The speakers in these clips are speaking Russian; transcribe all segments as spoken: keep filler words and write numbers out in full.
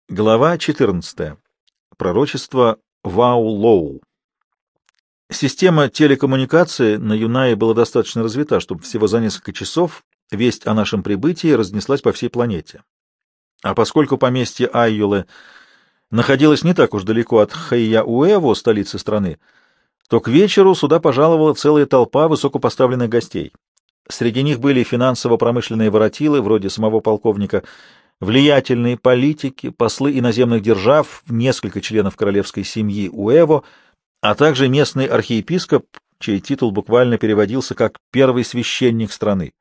Глава четырнадцатая. Пророчество Вау-Лоу. Система телекоммуникации на Юнае была достаточно развита, чтобы всего за несколько часов весть о нашем прибытии разнеслась по всей планете. А поскольку поместье Айюле находилось не так уж далеко от Хэйя-Уэво, столицы страны, то к вечеру сюда пожаловала целая толпа высокопоставленных гостей. Среди них были финансово-промышленные воротилы, вроде самого полковника, влиятельные политики, послы иноземных держав, несколько членов королевской семьи Уэво, а также местный архиепископ, чей титул буквально переводился как «первый священник страны».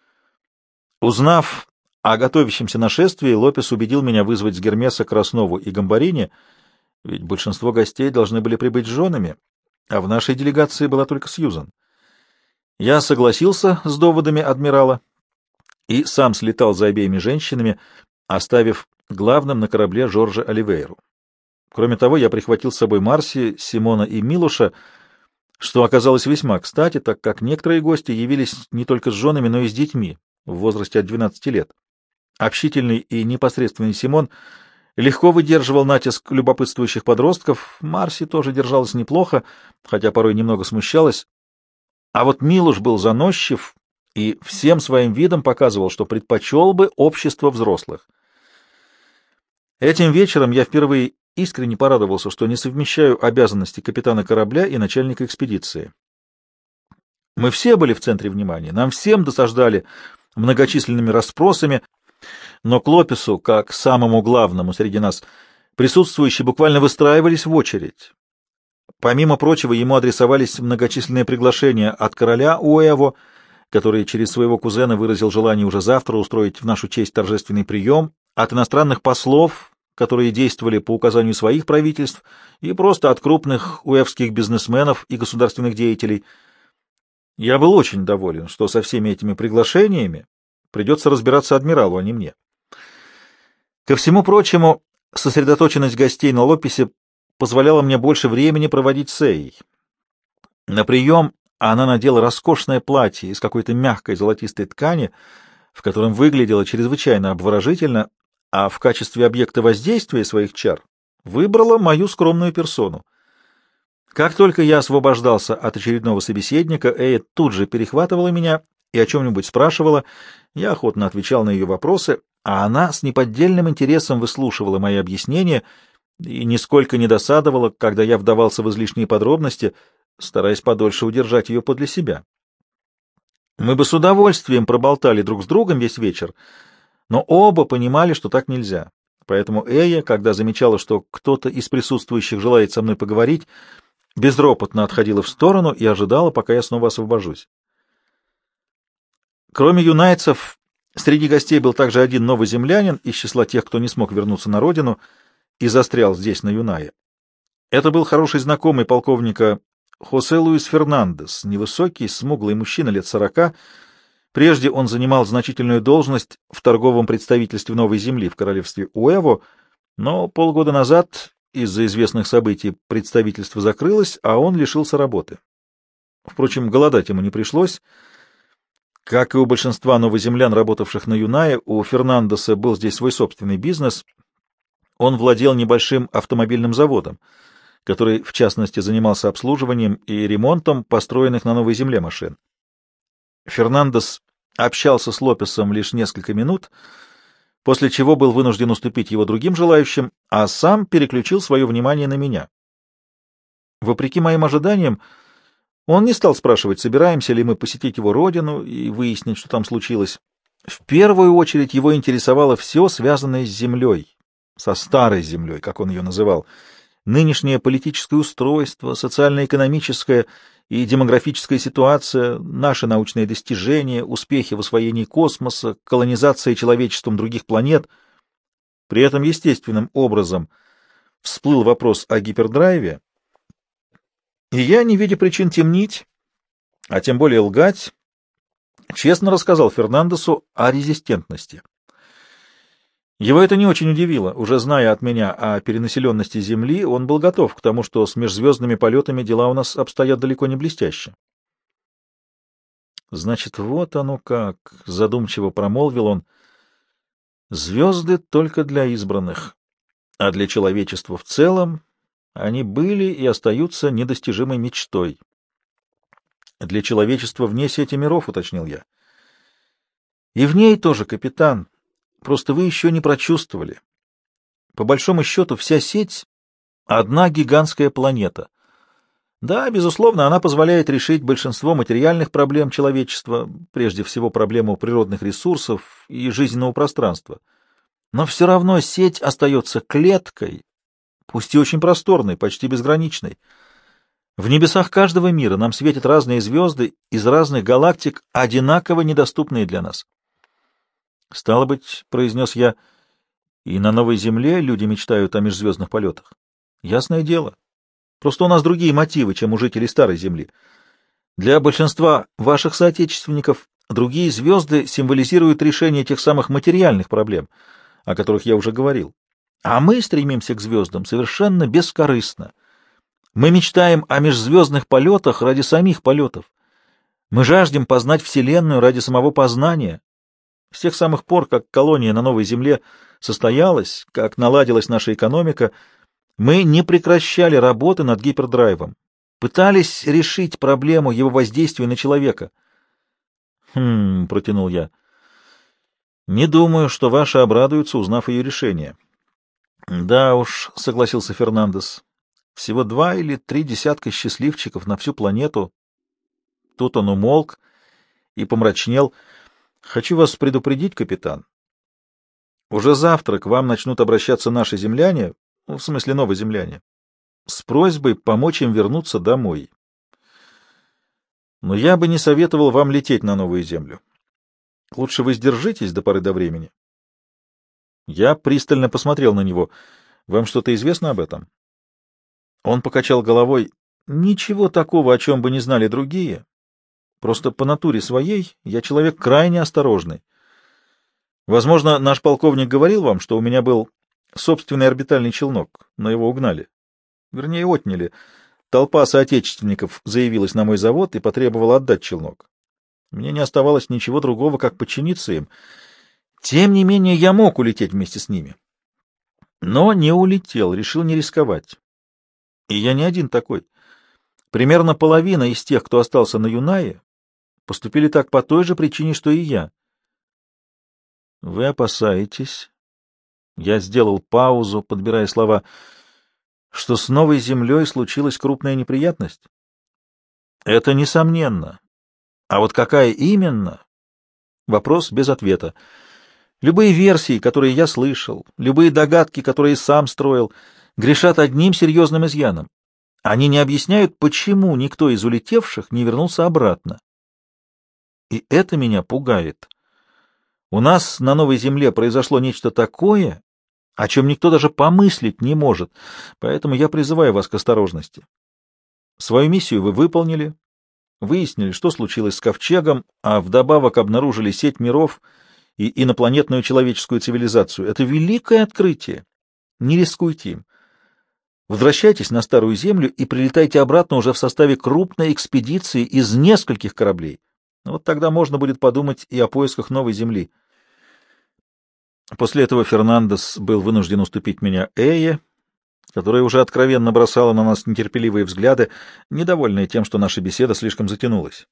Узнав о готовящемся нашествии, Лопес убедил меня вызвать с Гермеса Краснову и Гамбарини, ведь большинство гостей должны были прибыть с женами, а в нашей делегации была только Сьюзан. Я согласился с доводами адмирала и сам слетал за обеими женщинами, оставив главным на корабле Жоржа Оливейру. Кроме того, я прихватил с собой Марси, Симона и Милуша, что оказалось весьма кстати, так как некоторые гости явились не только с женами, но и с детьми в возрасте от двенадцати лет. Общительный и непосредственный Симон легко выдерживал натиск любопытствующих подростков, Марси тоже держалась неплохо, хотя порой немного смущалась, а вот Милуш был заносчив и всем своим видом показывал, что предпочел бы общество взрослых. Этим вечером я впервые искренне порадовался, что не совмещаю обязанности капитана корабля и начальника экспедиции. Мы все были в центре внимания, нам всем досаждали многочисленными расспросами, но к Лопесу, как самому главному среди нас, присутствующие буквально выстраивались в очередь. Помимо прочего, ему адресовались многочисленные приглашения от короля Уэво, который через своего кузена выразил желание уже завтра устроить в нашу честь торжественный прием, от иностранных послов, которые действовали по указанию своих правительств, и просто от крупных уэвских бизнесменов и государственных деятелей. Я был очень доволен, что со всеми этими приглашениями придется разбираться адмиралу, а не мне. Ко всему прочему, сосредоточенность гостей на Лопесе позволяла мне больше времени проводить с Эей. На прием она надела роскошное платье из какой-то мягкой золотистой ткани, в котором выглядела чрезвычайно обворожительно, а в качестве объекта воздействия своих чар выбрала мою скромную персону. Как только я освобождался от очередного собеседника, Эя тут же перехватывала меня и о чем-нибудь спрашивала, я охотно отвечал на ее вопросы, а она с неподдельным интересом выслушивала мои объяснения и нисколько не досадовала, когда я вдавался в излишние подробности, стараясь подольше удержать ее подле себя. Мы бы с удовольствием проболтали друг с другом весь вечер, но оба понимали, что так нельзя. Поэтому Эя, когда замечала, что кто-то из присутствующих желает со мной поговорить, безропотно отходила в сторону и ожидала, пока я снова освобожусь. Кроме юнайцев, среди гостей был также один новый землянин из числа тех, кто не смог вернуться на родину и застрял здесь, на Юнае. Это был хороший знакомый полковника Хосе Луис Фернандес, невысокий, смуглый мужчина лет сорока. Прежде он занимал значительную должность в торговом представительстве Новой Земли в королевстве Уэво, но полгода назад из-за известных событий представительство закрылось, а он лишился работы. Впрочем, голодать ему не пришлось. Как и у большинства новоземлян, работавших на Юнае, у Фернандеса был здесь свой собственный бизнес. Он владел небольшим автомобильным заводом, который, в частности, занимался обслуживанием и ремонтом построенных на Новой Земле машин. Фернандес общался с Лопесом лишь несколько минут, после чего был вынужден уступить его другим желающим, а сам переключил свое внимание на меня. Вопреки моим ожиданиям, он не стал спрашивать, собираемся ли мы посетить его родину и выяснить, что там случилось. В первую очередь его интересовало все, связанное с землей, со старой землей, как он ее называл, нынешнее политическое устройство, социально-экономическая и демографическая ситуация, наши научные достижения, успехи в освоении космоса, колонизация человечеством других планет. При этом естественным образом всплыл вопрос о гипердрайве, и я, не видя причин темнить, а тем более лгать, честно рассказал Фернандесу о резистентности. Его это не очень удивило. Уже зная от меня о перенаселенности Земли, он был готов к тому, что с межзвездными полетами дела у нас обстоят далеко не блестяще. Значит, вот оно как, — задумчиво промолвил он, — звезды только для избранных. а для человечества в целом они были и остаются недостижимой мечтой. Для человечества вне сети миров, уточнил я. И в ней тоже, капитан. Просто вы еще не прочувствовали. По большому счету, вся сеть — одна гигантская планета. Да, безусловно, она позволяет решить большинство материальных проблем человечества, прежде всего проблему природных ресурсов и жизненного пространства. Но все равно сеть остается клеткой, пусть и очень просторной, почти безграничной. В небесах каждого мира нам светят разные звезды из разных галактик, одинаково недоступные для нас. «Стало быть, — произнес я, — и на новой Земле люди мечтают о межзвездных полетах. Ясное дело. Просто у нас другие мотивы, чем у жителей Старой Земли. Для большинства ваших соотечественников другие звезды символизируют решение тех самых материальных проблем, о которых я уже говорил. А мы стремимся к звездам совершенно бескорыстно. Мы мечтаем о межзвездных полетах ради самих полетов. Мы жаждем познать Вселенную ради самого познания. С тех самых пор, как колония на Новой Земле состоялась, как наладилась наша экономика, мы не прекращали работы над гипердрайвом, пытались решить проблему его воздействия на человека. «Хм», — протянул я, — «не думаю, что ваши обрадуются, узнав ее решение». «Да уж», — согласился Фернандес, — «всего два или три десятка счастливчиков на всю планету». Тут он умолк и помрачнел. «Хочу вас предупредить, капитан. Уже завтра к вам начнут обращаться наши земляне, ну, в смысле новоземляне, с просьбой помочь им вернуться домой. Но я бы не советовал вам лететь на новую землю. Лучше вы сдержитесь до поры до времени». Я пристально посмотрел на него. «Вам что-то известно об этом?» Он покачал головой. «Ничего такого, о чем бы не знали другие. Просто по натуре своей я человек крайне осторожный. Возможно, наш полковник говорил вам, что у меня был собственный орбитальный челнок, но его угнали. Вернее, отняли. Толпа соотечественников заявилась на мой завод и потребовала отдать челнок. Мне не оставалось ничего другого, как подчиниться им. Тем не менее, я мог улететь вместе с ними. Но не улетел, решил не рисковать. И я не один такой. Примерно половина из тех, кто остался на Юнае, поступили так по той же причине, что и я. Вы опасаетесь? Я сделал паузу, подбирая слова. Что с новой землей случилась крупная неприятность? Это несомненно. А вот какая именно? Вопрос без ответа. Любые версии, которые я слышал, любые догадки, которые сам строил, грешат одним серьезным изъяном. Они не объясняют, почему никто из улетевших не вернулся обратно. И это меня пугает. У нас на Новой Земле произошло нечто такое, о чем никто даже помыслить не может, поэтому я призываю вас к осторожности. Свою миссию вы выполнили, выяснили, что случилось с Ковчегом, а вдобавок обнаружили сеть миров и инопланетную человеческую цивилизацию. Это великое открытие. Не рискуйте им. Возвращайтесь на Старую Землю и прилетайте обратно уже в составе крупной экспедиции из нескольких кораблей. Вот тогда можно будет подумать и о поисках новой Земли. После этого Фернандес был вынужден уступить меня Эйе, которая уже откровенно бросала на нас нетерпеливые взгляды, недовольная тем, что наша беседа слишком затянулась.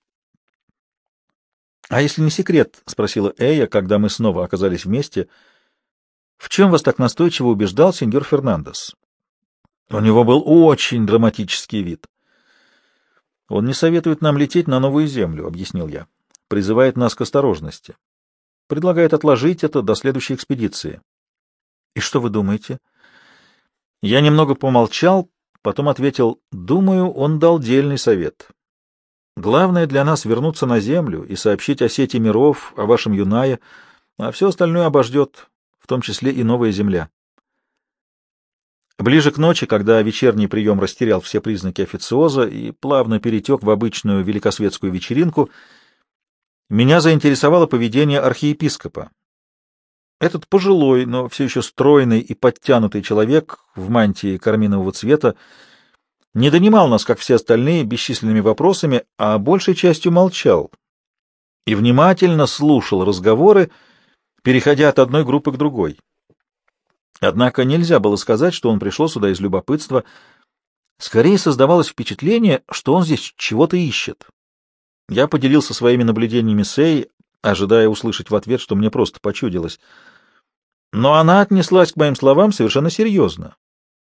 — А если не секрет, — спросила Эйя, когда мы снова оказались вместе, — в чем вас так настойчиво убеждал сеньор Фернандес? У него был очень драматический вид. — Он не советует нам лететь на новую землю, — объяснил я. — Призывает нас к осторожности. Предлагает отложить это до следующей экспедиции. — И что вы думаете? Я немного помолчал, потом ответил: — Думаю, он дал дельный совет. Главное для нас — вернуться на Землю и сообщить о сети миров, о вашем Юнае, а все остальное обождет, в том числе и новая Земля. Ближе к ночи, когда вечерний прием растерял все признаки официоза и плавно перетек в обычную великосветскую вечеринку, меня заинтересовало поведение архиепископа. Этот пожилой, но все еще стройный и подтянутый человек в мантии карминового цвета не донимал нас, как все остальные, бесчисленными вопросами, а большей частью молчал и внимательно слушал разговоры, переходя от одной группы к другой. Однако нельзя было сказать, что он пришел сюда из любопытства. Скорее создавалось впечатление, что он здесь чего-то ищет. Я поделился своими наблюдениями с Эй, ожидая услышать в ответ, что мне просто почудилось. Но она отнеслась к моим словам совершенно серьезно.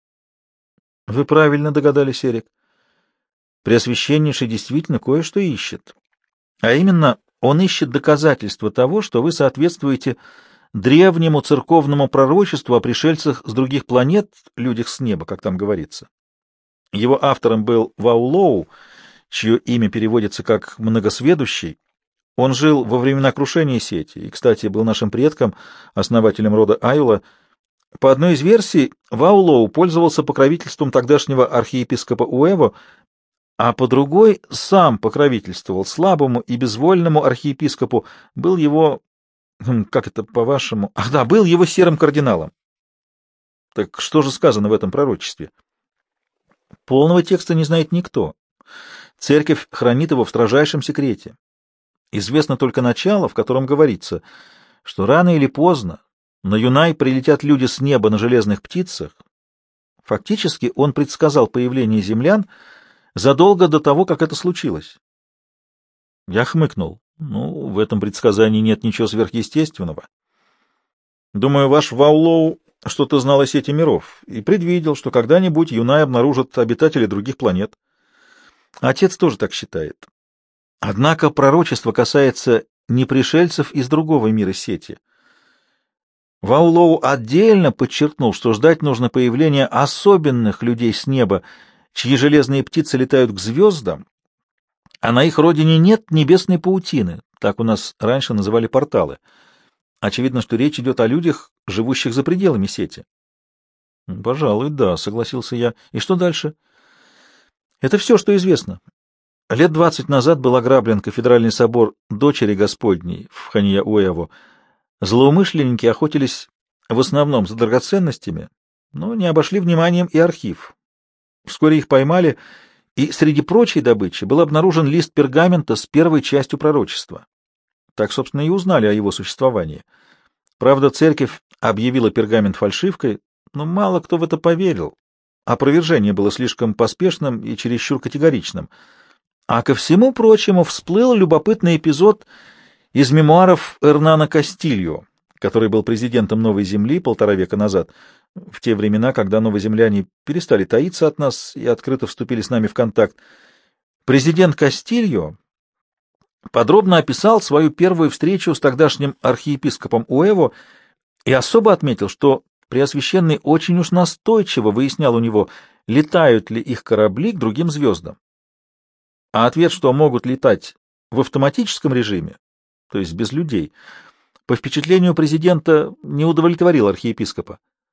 — Вы правильно догадались, Эрик. Преосвященнейший действительно кое-что ищет. А именно, он ищет доказательства того, что вы соответствуете древнему церковному пророчеству о пришельцах с других планет, людях с неба, как там говорится. Его автором был Ваулоу, чье имя переводится как «многосведущий». Он жил во времена крушения сети и, кстати, был нашим предком, основателем рода Айула. По одной из версий, Ваулоу пользовался покровительством тогдашнего архиепископа Уэво, а по другой сам покровительствовал слабому и безвольному архиепископу, был его... Как это по-вашему? Ах да, был его серым кардиналом. Так что же сказано в этом пророчестве? Полного текста не знает никто. Церковь хранит его в строжайшем секрете. Известно только начало, в котором говорится, что рано или поздно на Юнай прилетят люди с неба на железных птицах. Фактически он предсказал появление землян задолго до того, как это случилось. Я хмыкнул. Ну, в этом предсказании нет ничего сверхъестественного. Думаю, ваш Ваулоу что-то знал о сети миров и предвидел, что когда-нибудь Юнай обнаружат обитатели других планет. Отец тоже так считает. Однако пророчество касается не пришельцев из другого мира сети. Ваулоу отдельно подчеркнул, что ждать нужно появления особенных людей с неба, чьи железные птицы летают к звездам, а на их родине нет небесной паутины, так у нас раньше называли порталы. Очевидно, что речь идет о людях, живущих за пределами сети. — Пожалуй, да, — согласился я. — И что дальше? — Это все, что известно. Лет двадцать назад был ограблен кафедральный собор Дочери Господней в Ханья-Уэво. Злоумышленники охотились в основном за драгоценностями, но не обошли вниманием и архив. Вскоре их поймали, и среди прочей добычи был обнаружен лист пергамента с первой частью пророчества. Так, собственно, и узнали о его существовании. Правда, церковь объявила пергамент фальшивкой, но мало кто в это поверил. Опровержение было слишком поспешным и чересчур категоричным. А ко всему прочему всплыл любопытный эпизод из мемуаров Эрнана Кастильо, который был президентом Новой Земли полтора века назад, в те времена, когда новоземляне перестали таиться от нас и открыто вступили с нами в контакт. Президент Кастильо подробно описал свою первую встречу с тогдашним архиепископом Уэво и особо отметил, что Преосвященный очень уж настойчиво выяснял у него, летают ли их корабли к другим звездам. А ответ, что могут летать в автоматическом режиме, то есть без людей, по впечатлению президента не удовлетворил архиепископа.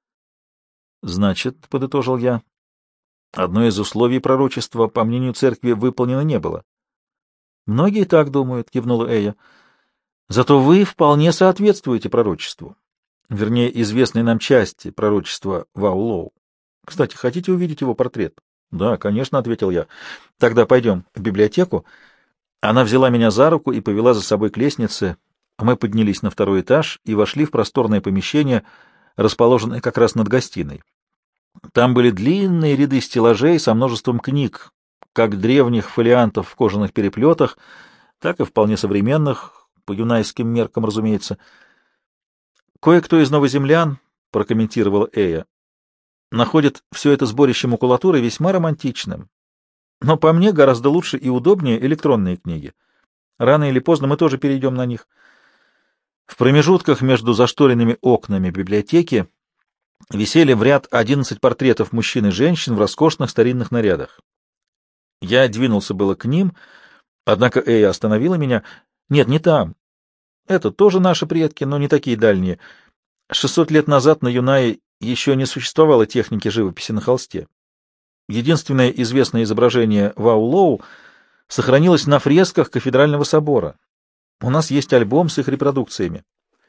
«Значит, — подытожил я, — одно из условий пророчества, по мнению церкви, выполнено не было». «Многие так думают», — кивнула Эя. «Зато вы вполне соответствуете пророчеству, вернее, известной нам части пророчества Ваулоу. Кстати, хотите увидеть его портрет?» «Да, конечно», — ответил я. «Тогда пойдем в библиотеку». Она взяла меня за руку и повела за собой к лестнице. Мы поднялись на второй этаж и вошли в просторное помещение, расположенное как раз над гостиной. Там были длинные ряды стеллажей со множеством книг, как древних фолиантов в кожаных переплетах, так и вполне современных, по юнайским меркам, разумеется. «Кое-кто из новоземлян, — прокомментировала Эя, — находит все это сборище макулатуры весьма романтичным. Но по мне гораздо лучше и удобнее электронные книги. Рано или поздно мы тоже перейдем на них». В промежутках между зашторенными окнами библиотеки висели в ряд одиннадцать портретов мужчин и женщин в роскошных старинных нарядах. Я двинулся было к ним, однако Эя остановила меня. «Нет, не там. Это тоже наши предки, но не такие дальние. Шестьсот лет назад на Юнае еще не существовало техники живописи на холсте. Единственное известное изображение Ваулоу сохранилось на фресках кафедрального собора. У нас есть альбом с их репродукциями».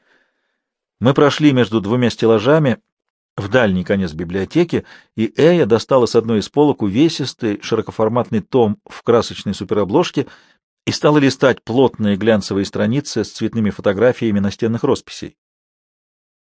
Мы прошли между двумя стеллажами в дальний конец библиотеки, и Эя достала с одной из полок увесистый широкоформатный том в красочной суперобложке и стала листать плотные глянцевые страницы с цветными фотографиями настенных росписей.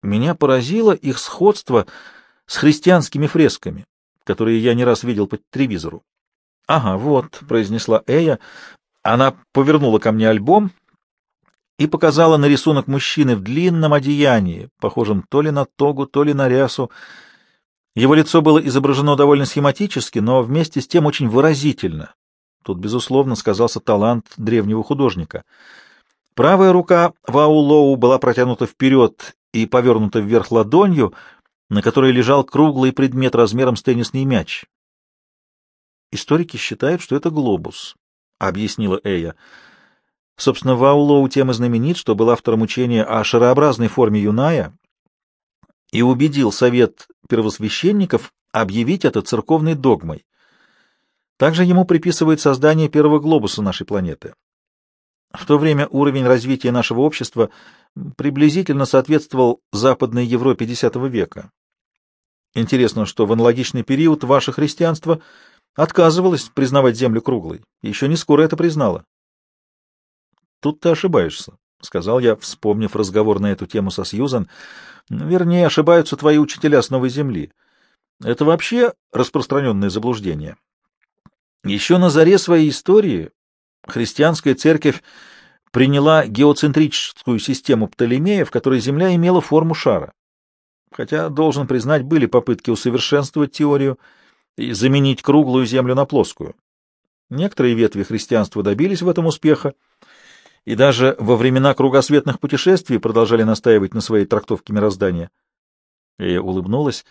Меня поразило их сходство с христианскими фресками, которые я не раз видел по телевизору. — Ага, вот, — произнесла Эя. Она повернула ко мне альбом и показала на рисунок мужчины в длинном одеянии, похожем то ли на тогу, то ли на рясу. Его лицо было изображено довольно схематически, но вместе с тем очень выразительно. Тут, безусловно, сказался талант древнего художника. Правая рука Ваулоу была протянута вперед и повернута вверх ладонью, на которой лежал круглый предмет размером с теннисный мяч. «Историки считают, что это глобус», — объяснила Эя. Собственно, Ваулоу тем и знаменит, что был автором учения о шарообразной форме Юная и убедил совет первосвященников объявить это церковной догмой. Также ему приписывают создание первого глобуса нашей планеты. В то время уровень развития нашего общества приблизительно соответствовал Западной Европе X века. Интересно, что в аналогичный период ваше христианство отказывалось признавать Землю круглой, и еще не скоро это признало. Тут ты ошибаешься, — сказал я, вспомнив разговор на эту тему со Сьюзан. Вернее, ошибаются твои учителя с Новой Земли. Это вообще распространенное заблуждение. Еще на заре своей истории христианская церковь приняла геоцентрическую систему Птолемея, в которой Земля имела форму шара. Хотя, должен признать, были попытки усовершенствовать теорию и заменить круглую Землю на плоскую. Некоторые ветви христианства добились в этом успеха, и даже во времена кругосветных путешествий продолжали настаивать на своей трактовке мироздания. Я улыбнулась.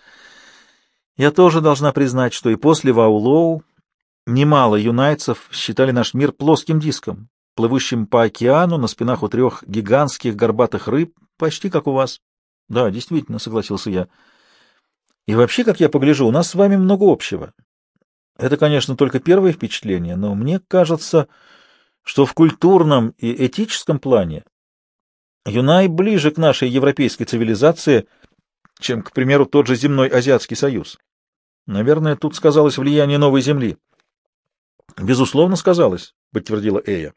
Я тоже должна признать, что и после Ваулоу немало юнайцев считали наш мир плоским диском, плывущим по океану на спинах у трех гигантских горбатых рыб, почти как у вас. Да, действительно, — согласился я. И вообще, как я погляжу, у нас с вами много общего. Это, конечно, только первое впечатление, но мне кажется, что в культурном и этическом плане Юнай ближе к нашей европейской цивилизации, чем, к примеру, тот же земной Азиатский Союз. Наверное, тут сказалось влияние новой Земли. — Безусловно, сказалось, — подтвердила Эя.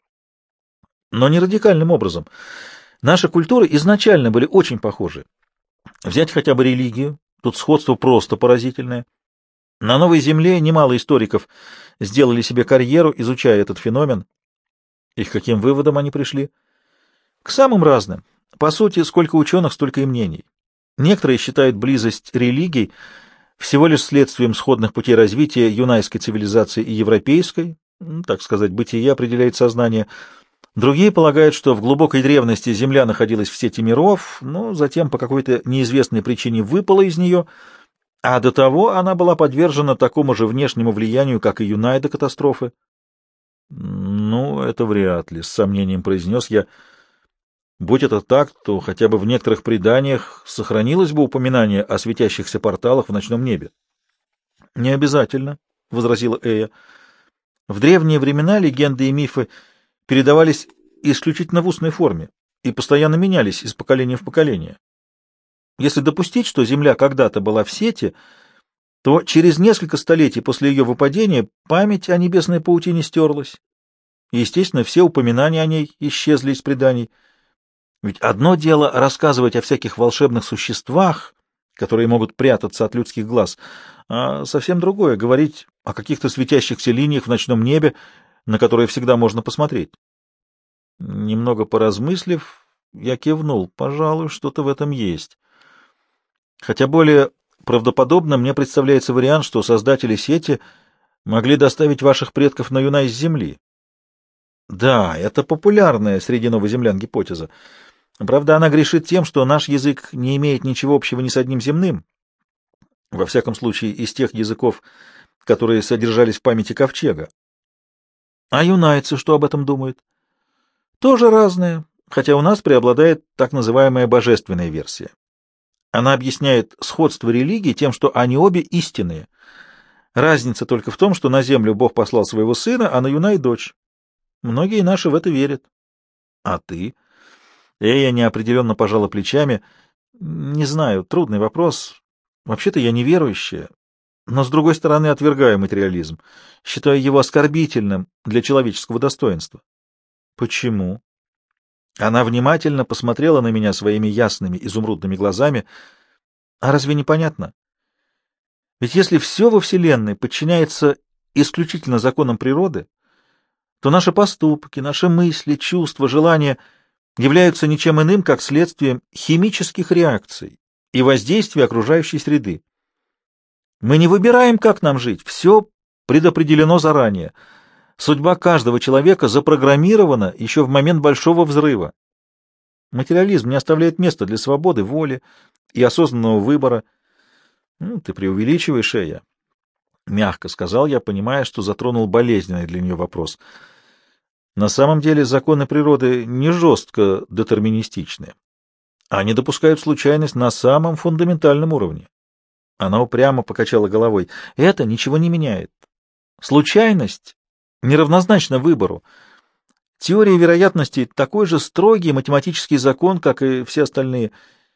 — Но не радикальным образом. Наши культуры изначально были очень похожи. Взять хотя бы религию, тут сходство просто поразительное. На новой Земле немало историков сделали себе карьеру, изучая этот феномен. И к каким выводам они пришли? К самым разным. По сути, сколько ученых, столько и мнений. Некоторые считают близость религий всего лишь следствием сходных путей развития юнайской цивилизации и европейской, так сказать, бытие определяет сознание. Другие полагают, что в глубокой древности Земля находилась в сети миров, но затем по какой-то неизвестной причине выпала из нее, а до того она была подвержена такому же внешнему влиянию, как и Юнай до катастрофы. — Ну, это вряд ли, — с сомнением произнес я. Будь это так, то хотя бы в некоторых преданиях сохранилось бы упоминание о светящихся порталах в ночном небе. — Не обязательно, — возразила Эя. — В древние времена легенды и мифы передавались исключительно в устной форме и постоянно менялись из поколения в поколение. Если допустить, что Земля когда-то была в сети, то через несколько столетий после ее выпадения память о небесной паутине стерлась, и, естественно, все упоминания о ней исчезли из преданий. Ведь одно дело рассказывать о всяких волшебных существах, которые могут прятаться от людских глаз, а совсем другое — говорить о каких-то светящихся линиях в ночном небе, на которые всегда можно посмотреть. Немного поразмыслив, я кивнул. Пожалуй, что-то в этом есть. Хотя более правдоподобно мне представляется вариант, что создатели сети могли доставить ваших предков на Юнай с Земли. Да, это популярная среди новоземлян гипотеза. Правда, она грешит тем, что наш язык не имеет ничего общего ни с одним земным. Во всяком случае, из тех языков, которые содержались в памяти Ковчега. А юнайцы что об этом думают? Тоже разное, хотя у нас преобладает так называемая божественная версия. Она объясняет сходство религий тем, что они обе истинные. Разница только в том, что на землю Бог послал своего сына, а на Юнай — дочь. Многие наши в это верят. А ты? Эя неопределенно пожала плечами. Не знаю, трудный вопрос. Вообще-то я неверующая, но, с другой стороны, отвергаю материализм. Считаю его оскорбительным для человеческого достоинства. Почему? Она внимательно посмотрела на меня своими ясными изумрудными глазами. А разве не понятно? Ведь если все во Вселенной подчиняется исключительно законам природы, то наши поступки, наши мысли, чувства, желания являются ничем иным, как следствием химических реакций и воздействия окружающей среды. Мы не выбираем, как нам жить, все предопределено заранее. Судьба каждого человека запрограммирована еще в момент Большого взрыва. Материализм не оставляет места для свободы, воли и осознанного выбора. Ну, ты преувеличиваешь, Эя. Мягко сказал я, понимая, что затронул болезненный для нее вопрос. На самом деле законы природы не жестко детерминистичны. Они допускают случайность на самом фундаментальном уровне. Она упрямо покачала головой. Это ничего не меняет. Случайность неравнозначна выбору. Теория вероятности — такой же строгий математический закон, как и все остальные.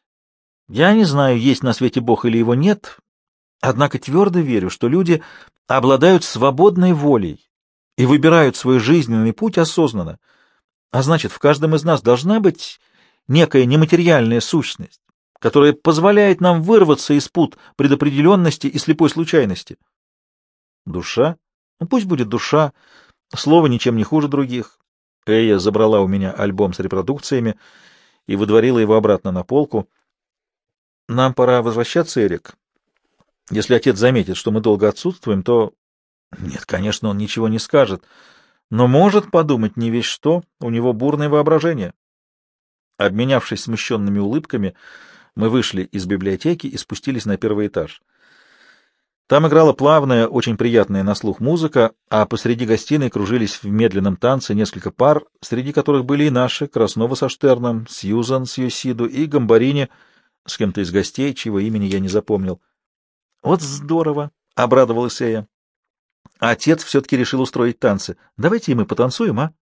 Я не знаю, есть на свете Бог или его нет, однако твердо верю, что люди обладают свободной волей и выбирают свой жизненный путь осознанно. А значит, в каждом из нас должна быть некая нематериальная сущность, которая позволяет нам вырваться из пут предопределенности и слепой случайности. Душа? Ну, пусть будет душа. Слово ничем не хуже других. Эя забрала у меня альбом с репродукциями и выдворила его обратно на полку. Нам пора возвращаться, Эрик. Если отец заметит, что мы долго отсутствуем, то... Нет, конечно, он ничего не скажет, но может подумать не весь что, у него бурное воображение. Обменявшись смущенными улыбками, мы вышли из библиотеки и спустились на первый этаж. Там играла плавная, очень приятная на слух музыка, а посреди гостиной кружились в медленном танце несколько пар, среди которых были и наши, Краснова со Штерном, Сьюзан с Йосиду и Гамбарини с кем-то из гостей, чьего имени я не запомнил. — Вот здорово! — обрадовалась Эя. Отец все-таки решил устроить танцы. Давайте и мы потанцуем, а?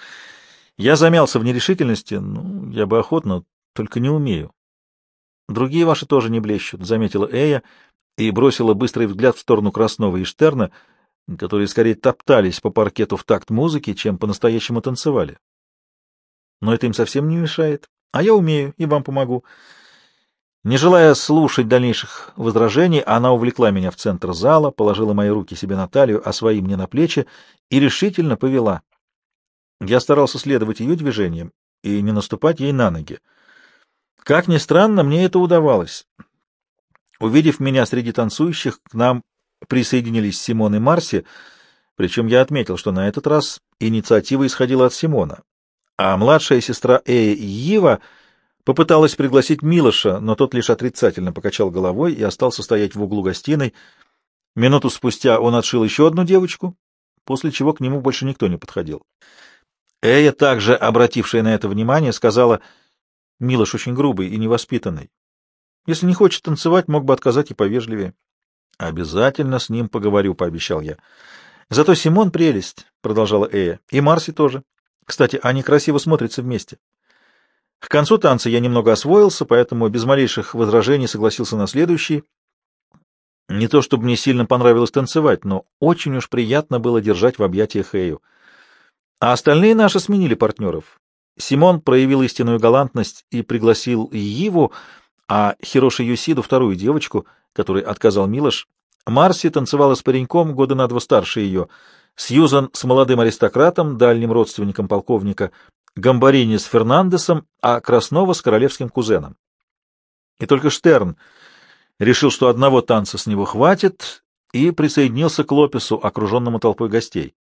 Я замялся в нерешительности. Ну, я бы охотно, только не умею. Другие ваши тоже не блещут, — заметила Эя и бросила быстрый взгляд в сторону Краснова и Штерна, которые скорее топтались по паркету в такт музыки, чем по-настоящему танцевали. Но это им совсем не мешает. А я умею и вам помогу. Не желая слушать дальнейших возражений, она увлекла меня в центр зала, положила мои руки себе на талию, а свои мне на плечи и решительно повела. Я старался следовать ее движениям и не наступать ей на ноги. Как ни странно, мне это удавалось. Увидев меня среди танцующих, к нам присоединились Симон и Марси, причем я отметил, что на этот раз инициатива исходила от Симона, а младшая сестра Эя Ива попыталась пригласить Милоша, но тот лишь отрицательно покачал головой и остался стоять в углу гостиной. Минуту спустя он отшил еще одну девочку, после чего к нему больше никто не подходил. Эя, также обратившая на это внимание, сказала: «Милош очень грубый и невоспитанный. Если не хочет танцевать, мог бы отказать и повежливее». «Обязательно с ним поговорю», — пообещал я. «Зато Симон прелесть», — продолжала Эя, — «и Марси тоже. Кстати, они красиво смотрятся вместе». К концу танца я немного освоился, поэтому без малейших возражений согласился на следующий. Не то чтобы мне сильно понравилось танцевать, но очень уж приятно было держать в объятиях Эю. А остальные наши сменили партнеров. Симон проявил истинную галантность и пригласил Йиву, а Хироши Йосиду — вторую девочку, которой отказал Милош. Марси танцевала с пареньком, года на два старше ее, Сьюзан с молодым аристократом, дальним родственником полковника, Гамбарини с Фернандесом, а Краснова с королевским кузеном. И только Штерн решил, что одного танца с него хватит, и присоединился к Лопесу, окруженному толпой гостей.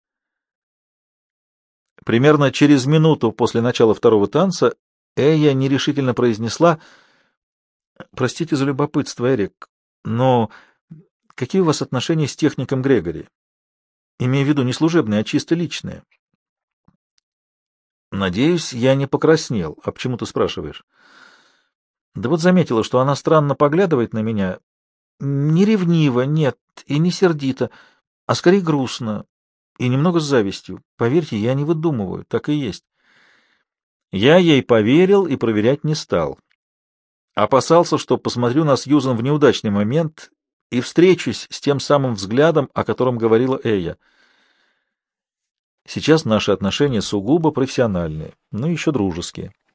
Примерно через минуту после начала второго танца Эя нерешительно произнесла: «Простите за любопытство, Эрик, но какие у вас отношения с техником Грегори? Имею в виду не служебные, а чисто личные». «Надеюсь, я не покраснел. А почему ты спрашиваешь?» «Да вот заметила, что она странно поглядывает на меня. Не ревниво, нет, и не сердито, а скорее грустно и немного с завистью. Поверьте, я не выдумываю, так и есть». Я ей поверил и проверять не стал. Опасался, что посмотрю на Сьюзан в неудачный момент и встречусь с тем самым взглядом, о котором говорила Эя. Сейчас наши отношения сугубо профессиональные, но еще дружеские.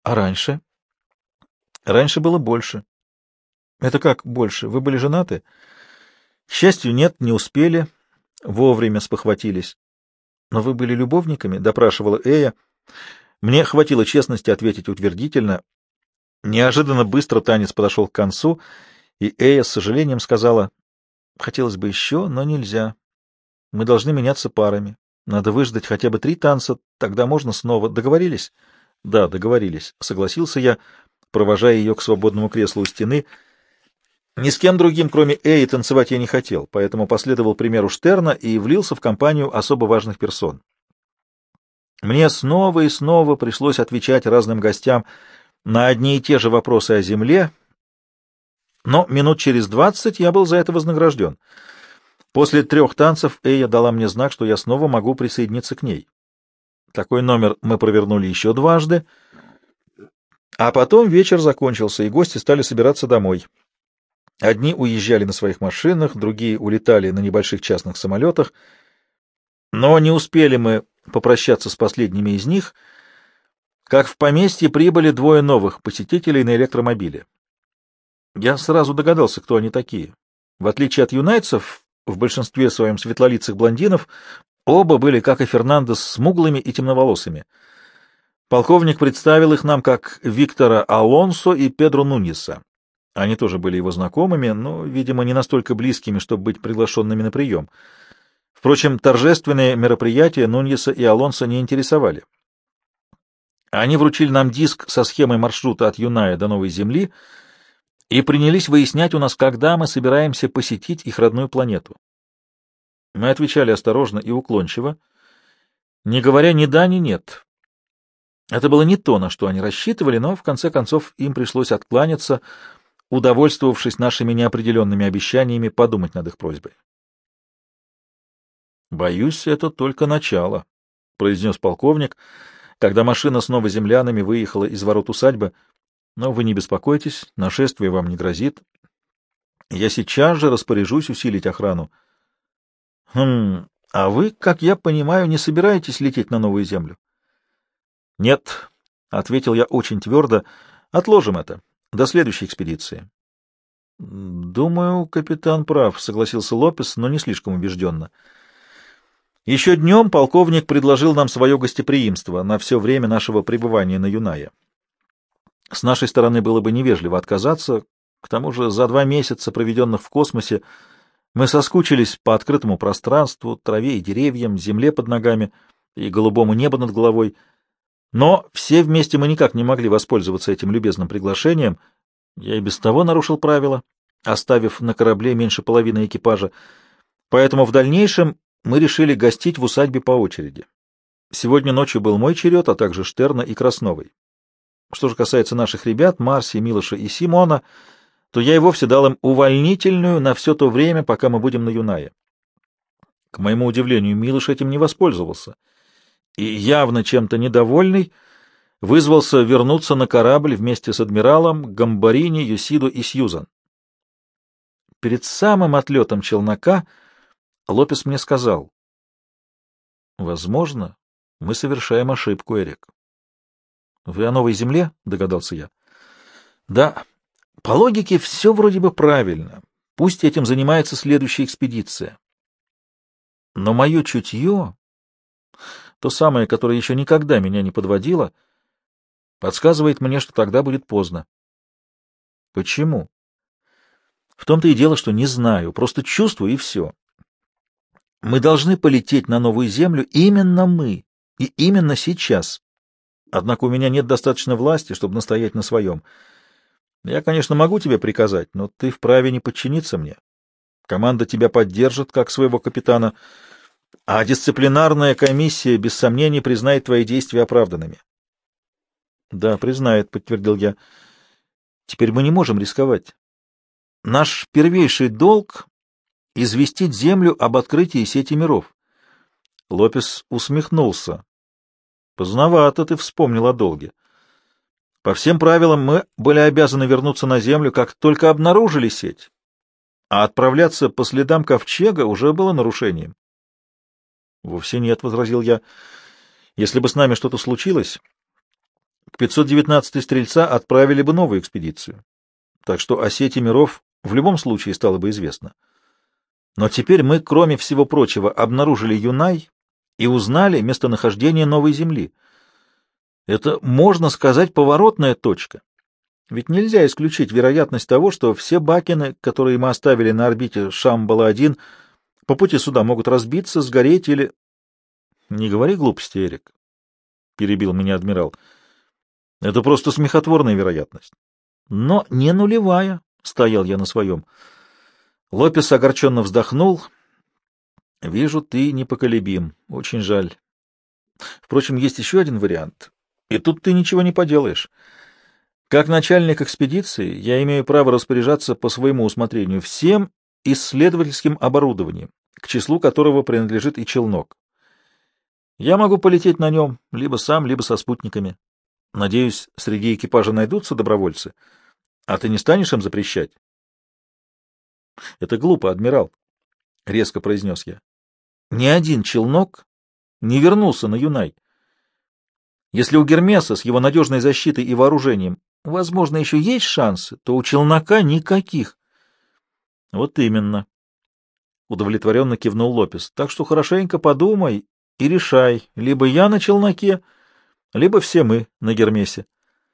А раньше? Раньше было больше. Это как больше? Вы были женаты? К счастью, нет, не успели. Вовремя спохватились. Но вы были любовниками? Допрашивала Эя. Мне хватило честности ответить утвердительно. Неожиданно быстро танец подошел к концу, и Эя с сожалением сказала: хотелось бы еще, но нельзя. Мы должны меняться парами. Надо выждать хотя бы три танца, тогда можно снова. Договорились? Да, договорились. Согласился я, провожая ее к свободному креслу у стены. Ни с кем другим, кроме Эи, танцевать я не хотел, поэтому последовал примеру Штерна и влился в компанию особо важных персон. Мне снова и снова пришлось отвечать разным гостям на одни и те же вопросы о земле, но минут через двадцать я был за это вознагражден. После трех танцев Эя дала мне знак, что я снова могу присоединиться к ней. Такой номер мы провернули еще дважды, а потом вечер закончился, и гости стали собираться домой. Одни уезжали на своих машинах, другие улетали на небольших частных самолетах, но не успели мы попрощаться с последними из них, как в поместье прибыли двое новых посетителей на электромобиле. Я сразу догадался, кто они такие. В отличие от юнайцев, в большинстве своем светлолицых блондинов, оба были, как и Фернандес, смуглыми и темноволосыми. Полковник представил их нам как Виктора Алонсо и Педро Нуньеса. Они тоже были его знакомыми, но, видимо, не настолько близкими, чтобы быть приглашенными на прием. Впрочем, торжественные мероприятия Нуньеса и Алонсо не интересовали. Они вручили нам диск со схемой маршрута от Юная до Новой Земли и принялись выяснять у нас, когда мы собираемся посетить их родную планету. Мы отвечали осторожно и уклончиво, не говоря ни да, ни нет. Это было не то, на что они рассчитывали, но, в конце концов, им пришлось откланяться, удовольствовавшись нашими неопределенными обещаниями подумать над их просьбой. «Боюсь, это только начало», — произнес полковник, когда машина с новоземлянами выехала из ворот усадьбы. «Но вы не беспокойтесь, нашествие вам не грозит. Я сейчас же распоряжусь усилить охрану». «Хм, а вы, как я понимаю, не собираетесь лететь на Новую Землю?» «Нет», — ответил я очень твердо, — «отложим это до следующей экспедиции». «Думаю, капитан прав», — согласился Лопес, но не слишком убежденно. Еще днем полковник предложил нам свое гостеприимство на все время нашего пребывания на Юнае. С нашей стороны было бы невежливо отказаться, к тому же за два месяца, проведенных в космосе, мы соскучились по открытому пространству, траве и деревьям, земле под ногами и голубому небу над головой. Но все вместе мы никак не могли воспользоваться этим любезным приглашением. Я и без того нарушил правила, оставив на корабле меньше половины экипажа, поэтому в дальнейшем мы решили гостить в усадьбе по очереди. Сегодня ночью был мой черед, а также Штерна и Красновой. Что же касается наших ребят, Марси, Милоша и Симона, то я и вовсе дал им увольнительную на все то время, пока мы будем на Юнае. К моему удивлению, Милош этим не воспользовался, и, явно чем-то недовольный, вызвался вернуться на корабль вместе с адмиралом, Гамбарини, Юсидо и Сьюзан. Перед самым отлетом челнока Лопес мне сказал: «Возможно, мы совершаем ошибку, Эрик». «Вы о Новой Земле?» — догадался я. «Да, по логике все вроде бы правильно. Пусть этим занимается следующая экспедиция. Но мое чутье, то самое, которое еще никогда меня не подводило, подсказывает мне, что тогда будет поздно». «Почему?» «В том-то и дело, что не знаю, просто чувствую, и все. Мы должны полететь на Новую Землю, именно мы, и именно сейчас. Однако у меня нет достаточно власти, чтобы настоять на своем. Я, конечно, могу тебе приказать, но ты вправе не подчиниться мне. Команда тебя поддержит, как своего капитана, а дисциплинарная комиссия, без сомнений, признает твои действия оправданными». «Да, признает», — подтвердил я. «Теперь мы не можем рисковать. Наш первейший долг — известить Землю об открытии сети миров». Лопес усмехнулся. «Поздновато ты вспомнил о долге. По всем правилам мы были обязаны вернуться на Землю, как только обнаружили сеть, а отправляться по следам ковчега уже было нарушением». «Вовсе нет», — возразил я. «Если бы с нами что-то случилось, к пятьсот девятнадцатой стрельца отправили бы новую экспедицию, так что о сети миров в любом случае стало бы известно. Но теперь мы, кроме всего прочего, обнаружили Юнай и узнали местонахождение новой Земли. Это, можно сказать, поворотная точка. Ведь нельзя исключить вероятность того, что все бакины, которые мы оставили на орбите Шамбала-один, по пути сюда могут разбиться, сгореть или... — Не говори глупости, Эрик, — перебил меня адмирал. — Это просто смехотворная вероятность. — Но не нулевая, — стоял я на своем. Лопес огорченно вздохнул. — Вижу, ты непоколебим. Очень жаль. Впрочем, есть еще один вариант, и тут ты ничего не поделаешь. Как начальник экспедиции я имею право распоряжаться по своему усмотрению всем исследовательским оборудованием, к числу которого принадлежит и челнок. Я могу полететь на нем либо сам, либо со спутниками. Надеюсь, среди экипажа найдутся добровольцы, а ты не станешь им запрещать? — Это глупо, адмирал, — резко произнес я. — Ни один челнок не вернулся на Юнай. Если у Гермеса с его надежной защитой и вооружением, возможно, еще есть шансы, то у челнока никаких. — Вот именно, — удовлетворенно кивнул Лопес. — Так что хорошенько подумай и решай, либо я на челноке, либо все мы на Гермесе.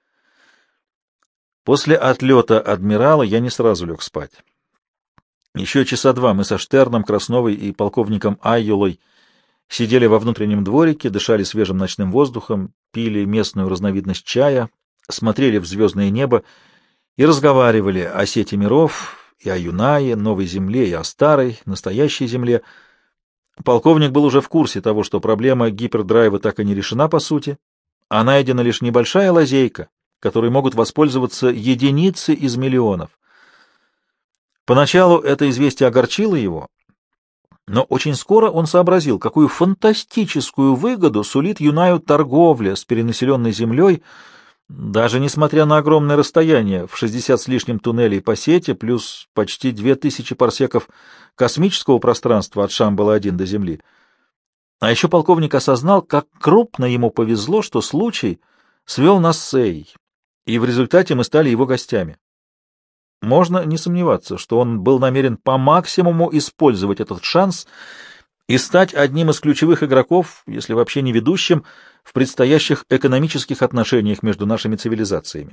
После отлета адмирала я не сразу лег спать. Еще часа два мы со Штерном, Красновой и полковником Айюлой сидели во внутреннем дворике, дышали свежим ночным воздухом, пили местную разновидность чая, смотрели в звездное небо и разговаривали о сети миров, и о Юнае, новой земле, и о старой, настоящей земле. Полковник был уже в курсе того, что проблема гипердрайва так и не решена по сути, а найдена лишь небольшая лазейка, которой могут воспользоваться единицы из миллионов. Поначалу это известие огорчило его, но очень скоро он сообразил, какую фантастическую выгоду сулит Юнаю торговля с перенаселенной землей, даже несмотря на огромное расстояние в шестьдесят с лишним туннелей по сети, плюс почти две тысячи парсеков космического пространства от Шамбала-один до Земли. А еще полковник осознал, как крупно ему повезло, что случай свел нас с Эй, и в результате мы стали его гостями. Можно не сомневаться, что он был намерен по максимуму использовать этот шанс и стать одним из ключевых игроков, если вообще не ведущим, в предстоящих экономических отношениях между нашими цивилизациями.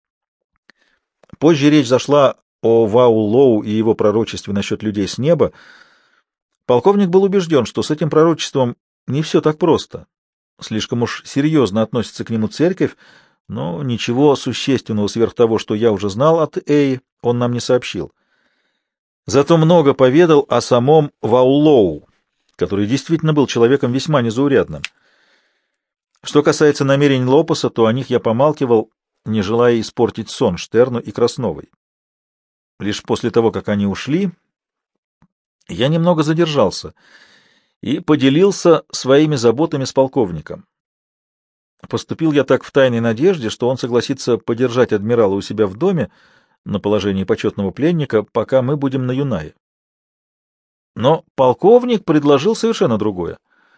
Позже речь зашла о Вау-Лоу и его пророчестве насчет людей с неба. Полковник был убежден, что с этим пророчеством не все так просто. Слишком уж серьезно относится к нему церковь, но ничего существенного сверх того, что я уже знал от Эи, он нам не сообщил. Зато много поведал о самом Вау-Лоу, который действительно был человеком весьма незаурядным. Что касается намерений Лопеса, то о них я помалкивал, не желая испортить сон Штерну и Красновой. Лишь после того, как они ушли, я немного задержался и поделился своими заботами с полковником. Поступил я так в тайной надежде, что он согласится подержать адмирала у себя в доме на положении почетного пленника, пока мы будем на Юнае. Но полковник предложил совершенно другое.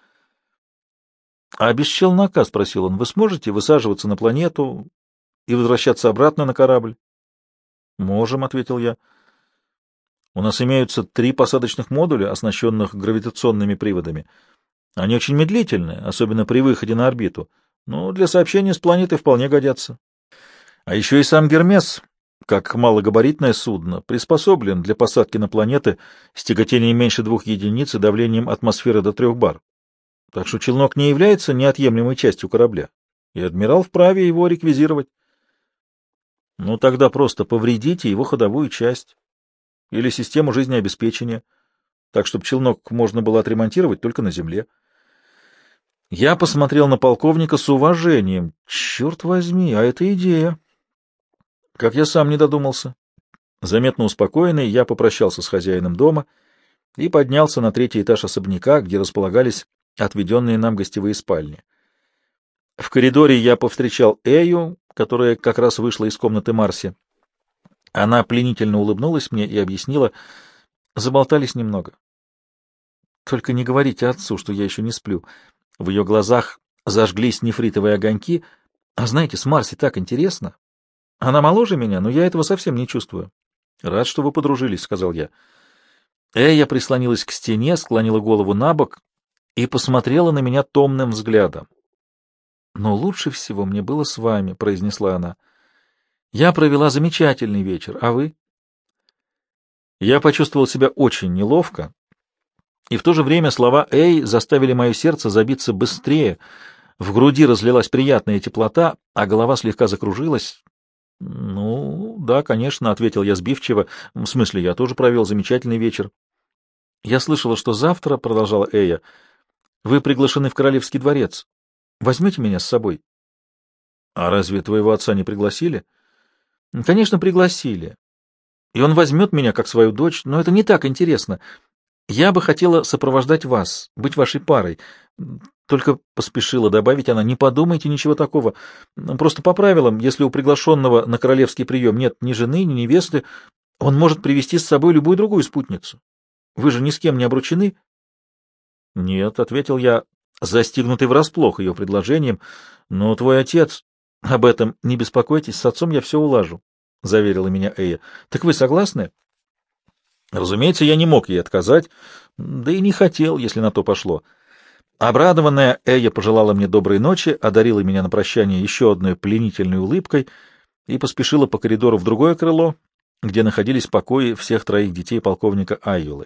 — А без челнока, — спросил он, — вы сможете высаживаться на планету и возвращаться обратно на корабль? — Можем, — ответил я. — У нас имеются три посадочных модуля, оснащенных гравитационными приводами. Они очень медлительны, особенно при выходе на орбиту, но для сообщения с планетой вполне годятся. А еще и сам Гермес, как малогабаритное судно, приспособлен для посадки на планеты с тяготением меньше двух единиц и давлением атмосферы до трех бар. Так что челнок не является неотъемлемой частью корабля, и адмирал вправе его реквизировать. Ну, тогда просто повредите его ходовую часть или систему жизнеобеспечения, так, чтобы челнок можно было отремонтировать только на земле. Я посмотрел на полковника с уважением. Черт возьми, а это идея! Как я сам не додумался. Заметно успокоенный, я попрощался с хозяином дома и поднялся на третий этаж особняка, где располагались отведенные нам гостевые спальни. В коридоре я повстречал Эю, которая как раз вышла из комнаты Марси. Она пленительно улыбнулась мне и объяснила, заболтались немного. Только не говорите отцу, что я еще не сплю. В ее глазах зажглись нефритовые огоньки. А знаете, с Марси так интересно. Она моложе меня, но я этого совсем не чувствую. — Рад, что вы подружились, — сказал я. Эя прислонилась к стене, склонила голову на бок и посмотрела на меня томным взглядом. — Но лучше всего мне было с вами, — произнесла она. — Я провела замечательный вечер, а вы? Я почувствовал себя очень неловко, и в то же время слова Эй заставили мое сердце забиться быстрее. В груди разлилась приятная теплота, а голова слегка закружилась. — Ну, да, конечно, — ответил я сбивчиво. — В смысле, я тоже провел замечательный вечер. — Я слышала, что завтра, — продолжала Эя, — вы приглашены в Королевский дворец. Возьмете меня с собой? — А разве твоего отца не пригласили? — Конечно, пригласили. И он возьмет меня как свою дочь, но это не так интересно. Я бы хотела сопровождать вас, быть вашей парой. Только поспешила добавить она, не подумайте ничего такого. Просто по правилам, если у приглашенного на королевский прием нет ни жены, ни невесты, он может привести с собой любую другую спутницу. Вы же ни с кем не обручены? — Нет, — ответил я, застигнутый врасплох ее предложением, — но твой отец... — Об этом не беспокойтесь, с отцом я все улажу, — заверила меня Эя. — Так вы согласны? Разумеется, я не мог ей отказать, да и не хотел, если на то пошло. Обрадованная Эя пожелала мне доброй ночи, одарила меня на прощание еще одной пленительной улыбкой и поспешила по коридору в другое крыло, где находились покои всех троих детей полковника Айюлы.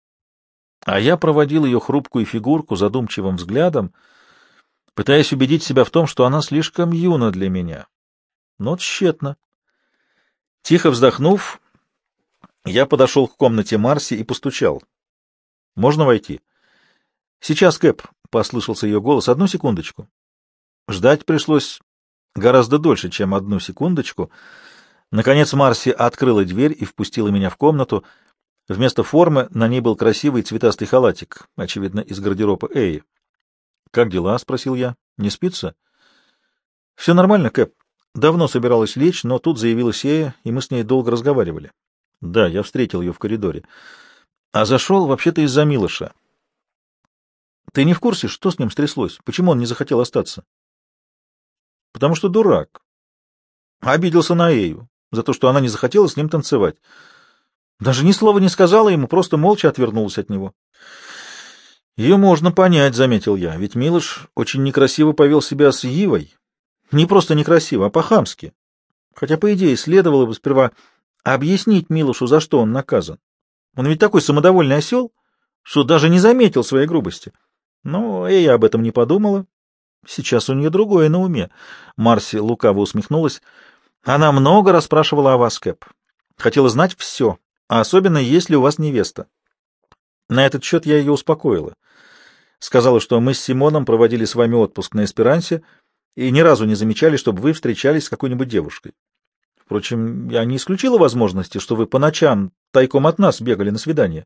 А я проводил ее хрупкую фигурку задумчивым взглядом, пытаясь убедить себя в том, что она слишком юна для меня. Но тщетно. Тихо вздохнув, я подошел к комнате Марси и постучал. «Можно войти?» «Сейчас, Кэп», — послышался ее голос. «Одну секундочку». Ждать пришлось гораздо дольше, чем одну секундочку. Наконец Марси открыла дверь и впустила меня в комнату. Вместо формы на ней был красивый цветастый халатик, очевидно, из гардероба Эи. «Как дела?» — спросил я. «Не спится?» «Все нормально, Кэп. Давно собиралась лечь, но тут заявилась Эя, и мы с ней долго разговаривали». «Да, я встретил ее в коридоре. А зашел вообще-то из-за Милоша. Ты не в курсе, что с ним стряслось? Почему он не захотел остаться?» «Потому что дурак. Обиделся на Эю за то, что она не захотела с ним танцевать. Даже ни слова не сказала ему, просто молча отвернулась от него». «Ее можно понять», — заметил я, — «ведь Милош очень некрасиво повел себя с Ивой. Не просто некрасиво, а по-хамски. Хотя, по идее, следовало бы сперва объяснить Милошу, за что он наказан. Он ведь такой самодовольный осел, что даже не заметил своей грубости. Но Эя об этом не подумала. Сейчас у нее другое на уме». Марси лукаво усмехнулась. «Она много расспрашивала о вас, Кэп. Хотела знать все, а особенно, есть ли у вас невеста. На этот счет я ее успокоила. Сказала, что мы с Симоном проводили с вами отпуск на Эсперансе и ни разу не замечали, чтобы вы встречались с какой-нибудь девушкой. Впрочем, я не исключила возможности, что вы по ночам тайком от нас бегали на свидание».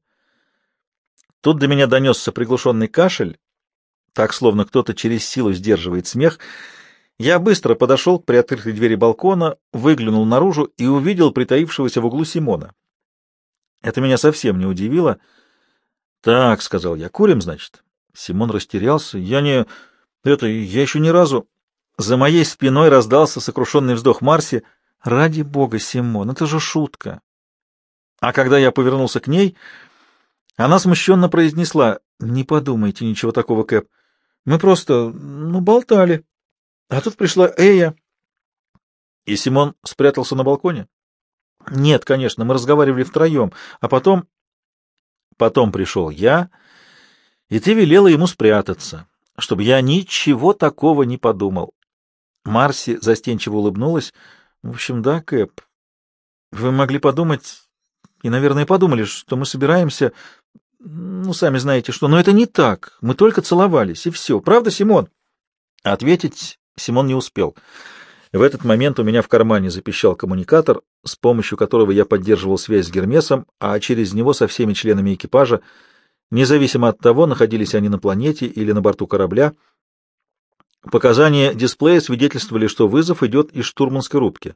Тут до меня донесся приглушенный кашель, так, словно кто-то через силу сдерживает смех. Я быстро подошел к приоткрытой двери балкона, выглянул наружу и увидел притаившегося в углу Симона. Это меня совсем не удивило. «Так», — сказал я, — «курим, значит?» Симон растерялся. «Я не... Это... Я еще ни разу...» За моей спиной раздался сокрушенный вздох Марси. «Ради бога, Симон, это же шутка!» А когда я повернулся к ней, она смущенно произнесла: «Не подумайте ничего такого, Кэп. Мы просто, ну, болтали. А тут пришла Эя». «И Симон спрятался на балконе?» «Нет, конечно, мы разговаривали втроем, а потом...» «Потом пришел я, и ты велела ему спрятаться, чтобы я ничего такого не подумал». Марси застенчиво улыбнулась. «В общем, да, Кэп, вы могли подумать, и, наверное, подумали, что мы собираемся, ну, сами знаете что, но это не так, мы только целовались, и все. Правда, Симон?» Ответить Симон не успел. В этот момент у меня в кармане запищал коммуникатор, с помощью которого я поддерживал связь с Гермесом, а через него со всеми членами экипажа, независимо от того, находились они на планете или на борту корабля. Показания дисплея свидетельствовали, что вызов идет из штурманской рубки.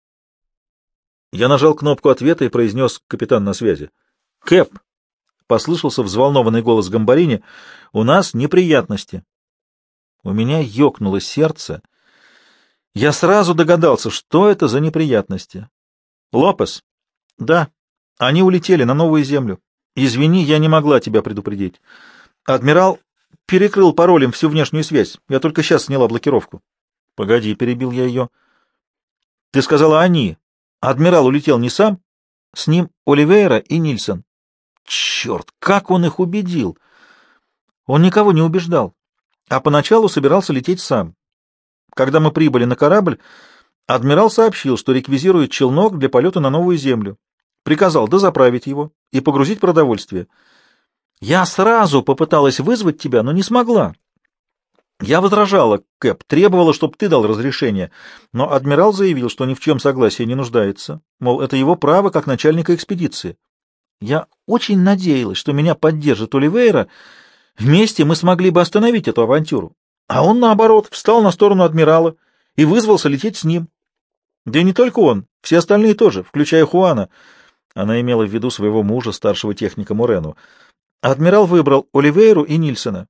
Я нажал кнопку ответа и произнес: «Капитан на связи». «Кэп!» — послышался взволнованный голос Гамбарини. «У нас неприятности». У меня ёкнуло сердце. Я сразу догадался, что это за неприятности. Лопес? Да, они улетели на новую землю. Извини, я не могла тебя предупредить. Адмирал перекрыл паролем всю внешнюю связь. Я только сейчас сняла блокировку. Погоди, перебил я ее. Ты сказала «они». Адмирал улетел не сам? С ним Оливейра и Нильсон. Черт, как он их убедил! Он никого не убеждал, а поначалу собирался лететь сам. Когда мы прибыли на корабль, адмирал сообщил, что реквизирует челнок для полета на новую землю. Приказал дозаправить его и погрузить продовольствие. Я сразу попыталась вызвать тебя, но не смогла. Я возражала, Кэп, требовала, чтобы ты дал разрешение, но адмирал заявил, что ни в чем согласии не нуждается, мол, это его право как начальника экспедиции. Я очень надеялась, что меня поддержит Оливейра, вместе мы смогли бы остановить эту авантюру. А он, наоборот, встал на сторону адмирала и вызвался лететь с ним. Да и не только он, все остальные тоже, включая Хуана. Она имела в виду своего мужа, старшего техника Морену. Адмирал выбрал Оливейру и Нильсона.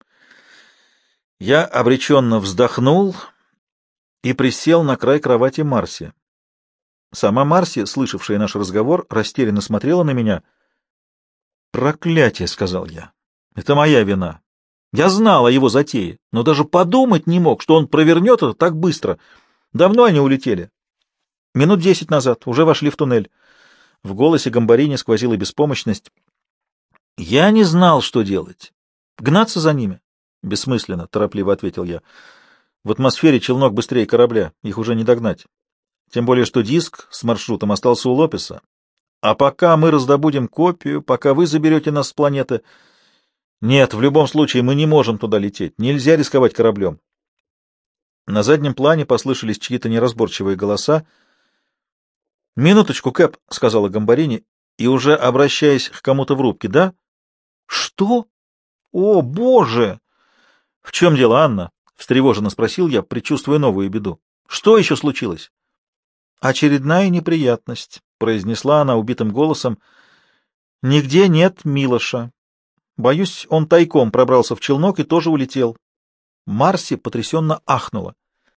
Я обреченно вздохнул и присел на край кровати Марси. Сама Марси, слышавшая наш разговор, растерянно смотрела на меня. «Проклятие!» — сказал я. «Это моя вина. Я знал о его затее, но даже подумать не мог, что он провернет это так быстро. Давно они улетели. Минут десять назад, уже вошли в туннель». В голосе Гамбарини сквозила беспомощность. «Я не знал, что делать. Гнаться за ними?» «Бессмысленно», — торопливо ответил я. «В атмосфере челнок быстрее корабля, их уже не догнать. Тем более, что диск с маршрутом остался у Лопеса. А пока мы раздобудем копию, пока вы заберете нас с планеты... Нет, в любом случае мы не можем туда лететь. Нельзя рисковать кораблем». На заднем плане послышались чьи-то неразборчивые голоса. «Минуточку, Кэп», — сказала Гамбарини, и уже обращаясь к кому-то в рубке. «Да?» «Что? О, Боже!» — В чем дело, Анна? — встревоженно спросил я, предчувствуя новую беду. — Что еще случилось? — Очередная неприятность, — произнесла она убитым голосом. — Нигде нет Милоша. Боюсь, он тайком пробрался в челнок и тоже улетел. Марси потрясенно ахнула.